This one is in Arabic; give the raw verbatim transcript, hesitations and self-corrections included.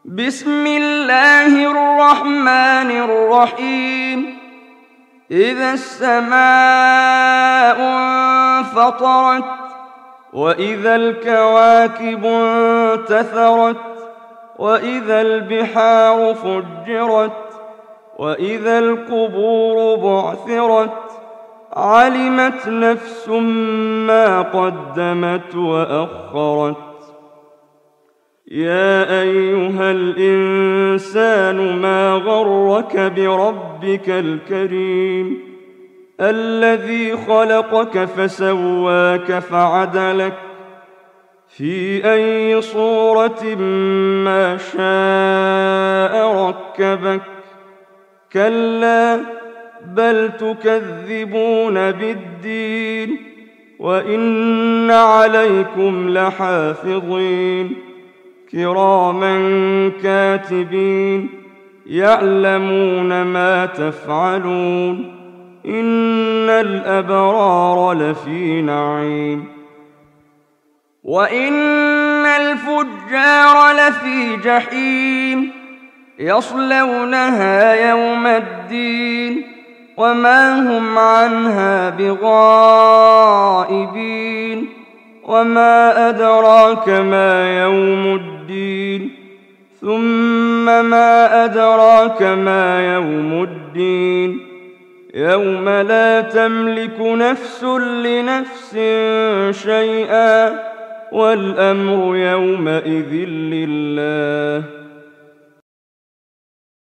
بسم الله الرحمن الرحيم إذا السماء انفطرت وإذا الكواكب انتثرت وإذا البحار فجرت وإذا القبور بعثرت علمت نفس ما قدمت وأخرت يا أيها الإنسان ما غرك بربك الكريم الذي خلقك فسواك فعدلك في أي صورة ما شاء ركبك كلا بل تكذبون بالدين وإن عليكم لحافظين كراما كاتبين يعلمون ما تفعلون إن الأبرار لفي نعيم وإن الفجار لفي جحيم يصلونها يوم الدين وما هم عنها بغائبين وما أدراك ما يوم الدين ثم ما أدراك ما يوم الدين يوم لا تملك نفس لنفس شيئا والأمر يومئذ لله